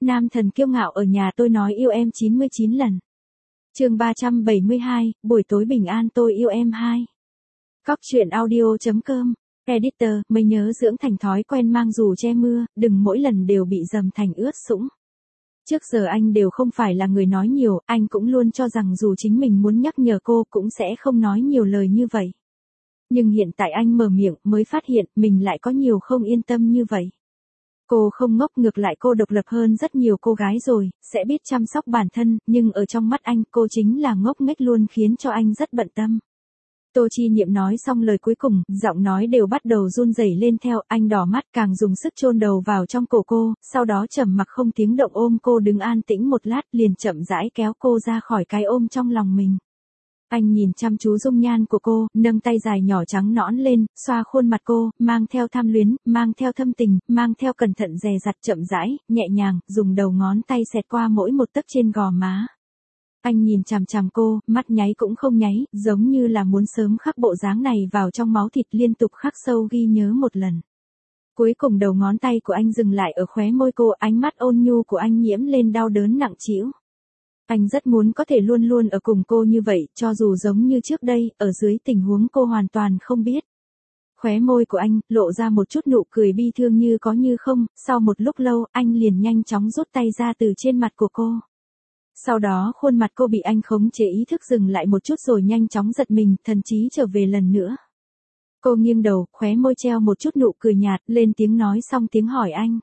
Nam thần kiêu ngạo ở nhà tôi nói yêu em 99 lần. Chương 372, buổi tối bình an tôi yêu em 2. Cóc truyện audio.com. Editor, mới nhớ dưỡng thành thói quen mang dù che mưa, đừng mỗi lần đều bị dầm thành ướt sũng. Trước giờ anh đều không phải là người nói nhiều, anh cũng luôn cho rằng dù chính mình muốn nhắc nhở cô cũng sẽ không nói nhiều lời như vậy. Nhưng hiện tại anh mở miệng mới phát hiện mình lại có nhiều không yên tâm như vậy. Cô không ngốc, ngược lại cô độc lập hơn rất nhiều cô gái rồi, sẽ biết chăm sóc bản thân, nhưng ở trong mắt anh cô chính là ngốc nghếch luôn khiến cho anh rất bận tâm. Tô Chi Niệm nói xong lời cuối cùng, giọng nói đều bắt đầu run rẩy lên theo, anh đỏ mắt càng dùng sức chôn đầu vào trong cổ cô, sau đó trầm mặc không tiếng động ôm cô đứng an tĩnh một lát liền chậm rãi kéo cô ra khỏi cái ôm trong lòng mình. Anh nhìn chăm chú dung nhan của cô, nâng tay dài nhỏ trắng nõn lên, xoa khuôn mặt cô, mang theo tham luyến, mang theo thâm tình, mang theo cẩn thận dè dặt chậm rãi, nhẹ nhàng, dùng đầu ngón tay xẹt qua mỗi một tấc trên gò má. Anh nhìn chằm chằm cô, mắt nháy cũng không nháy, giống như là muốn sớm khắc bộ dáng này vào trong máu thịt, liên tục khắc sâu ghi nhớ một lần. Cuối cùng đầu ngón tay của anh dừng lại ở khóe môi cô, ánh mắt ôn nhu của anh nhiễm lên đau đớn nặng trĩu. Anh rất muốn có thể luôn luôn ở cùng cô như vậy, cho dù giống như trước đây, ở dưới tình huống cô hoàn toàn không biết. Khóe môi của anh, lộ ra một chút nụ cười bi thương như có như không, sau một lúc lâu, anh liền nhanh chóng rút tay ra từ trên mặt của cô. Sau đó khuôn mặt cô bị anh khống chế ý thức dừng lại một chút rồi nhanh chóng giật mình, thần trí trở về lần nữa. Cô nghiêng đầu, khóe môi treo một chút nụ cười nhạt, lên tiếng nói xong tiếng hỏi anh.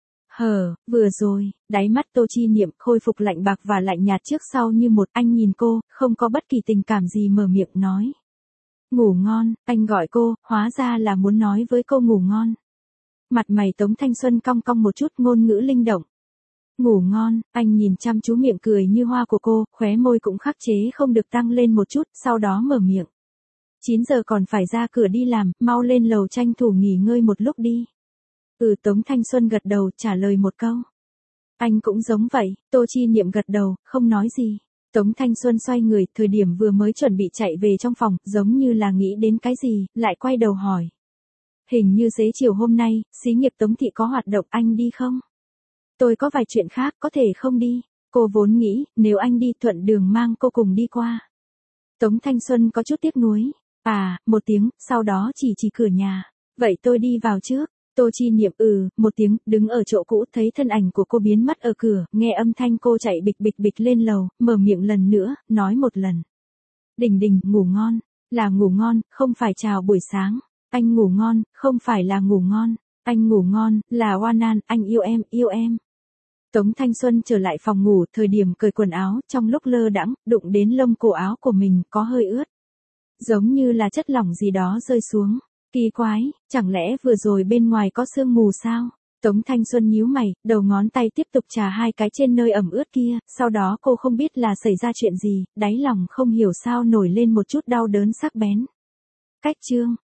Vừa rồi, đáy mắt Tô Chi Niệm khôi phục lạnh bạc và lạnh nhạt trước sau như một, anh nhìn cô, không có bất kỳ tình cảm gì mở miệng nói. Ngủ ngon, anh gọi cô, hóa ra là muốn nói với cô ngủ ngon. Mặt mày Tống Thanh Xuân cong cong một chút, ngôn ngữ linh động. Ngủ ngon, anh nhìn chăm chú miệng cười như hoa của cô, khóe môi cũng khắc chế không được tăng lên một chút, sau đó mở miệng. 9 giờ còn phải ra cửa đi làm, mau lên lầu tranh thủ nghỉ ngơi một lúc đi. Tống Thanh Xuân gật đầu trả lời một câu. Anh cũng giống vậy, Tô Chi Niệm gật đầu, không nói gì. Tống Thanh Xuân xoay người, thời điểm vừa mới chuẩn bị chạy về trong phòng, giống như là nghĩ đến cái gì, lại quay đầu hỏi. Hình như xế chiều hôm nay, xí nghiệp Tống Thị có hoạt động, anh đi không? Tôi có vài chuyện khác, có thể không đi. Cô vốn nghĩ, nếu anh đi thuận đường mang cô cùng đi qua. Tống Thanh Xuân có chút tiếc nuối. Một tiếng, sau đó chỉ cửa nhà. Vậy tôi đi vào trước. Tô Chi Niệm một tiếng, đứng ở chỗ cũ, thấy thân ảnh của cô biến mất ở cửa, nghe âm thanh cô chạy bịch bịch bịch lên lầu, mở miệng lần nữa, nói một lần. Đình, ngủ ngon, là ngủ ngon, không phải chào buổi sáng. Anh ngủ ngon, không phải là ngủ ngon. Anh ngủ ngon, là Wanan, anh yêu em, yêu em. Tống Thanh Xuân trở lại phòng ngủ, thời điểm cởi quần áo, trong lúc lơ đãng, đụng đến lông cổ áo của mình, có hơi ướt. Giống như là chất lỏng gì đó rơi xuống. Kỳ quái, chẳng lẽ vừa rồi bên ngoài có sương mù sao? Tống Thanh Xuân nhíu mày, đầu ngón tay tiếp tục chà hai cái trên nơi ẩm ướt kia, sau đó cô không biết là xảy ra chuyện gì, đáy lòng không hiểu sao nổi lên một chút đau đớn sắc bén. Cách chương.